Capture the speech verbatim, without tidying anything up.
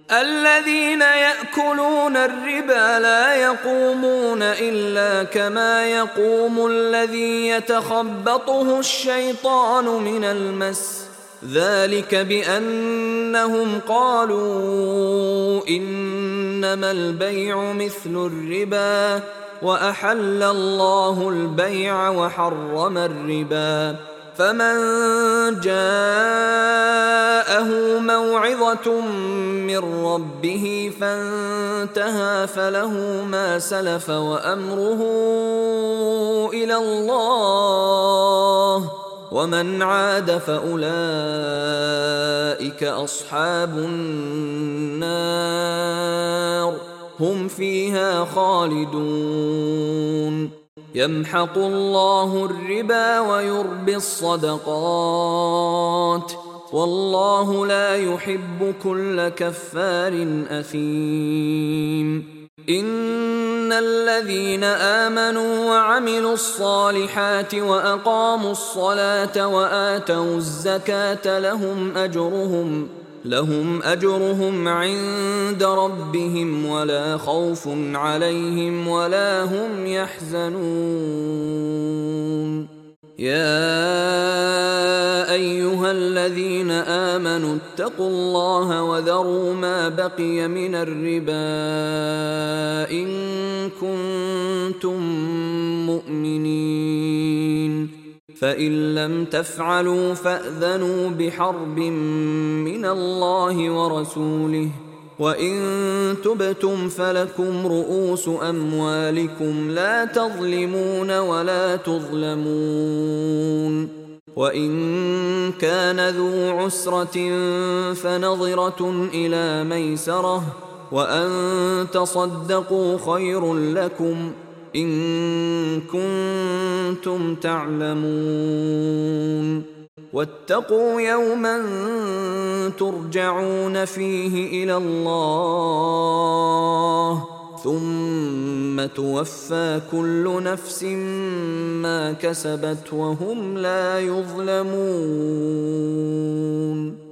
الذين يأكلون الربا لا يقومون إلا كما يقوم الذي يتخبطه الشيطان من المس، ذلك بأنهم قالوا إنما البيع مثل الربا وأحل الله البيع وحرم الربا. فمن جاءه موعظة من ربه فانتهى فله ما سلف وأمره إلى الله، ومن عاد فأولئك أصحاب النار هم فيها خالدون. يمحق الله الربا ويربي الصدقات، والله لا يحب كل كفار أثيم. إن الذين آمنوا وعملوا الصالحات وأقاموا الصلاة وآتوا الزكاة لهم أجرهم لهم أجرهم عند ربهم ولا خوف عليهم ولا هم يحزنون. يا أيها الذين آمنوا اتقوا الله وذروا ما بقي من الربا إن كنتم مؤمنين، فإن لم تفعلوا فأذنوا بحرب من الله ورسوله، وإن تبتم فلكم رؤوس أموالكم لا تظلمون ولا تظلمون. وإن كان ذو عسرة فنظرة إلى ميسرة، وأن تصدقوا خير لكم إن كنتم تعلمون. واتقوا يوما ترجعون فيه إلى الله ثم توفى كل نفس ما كسبت وهم لا يظلمون.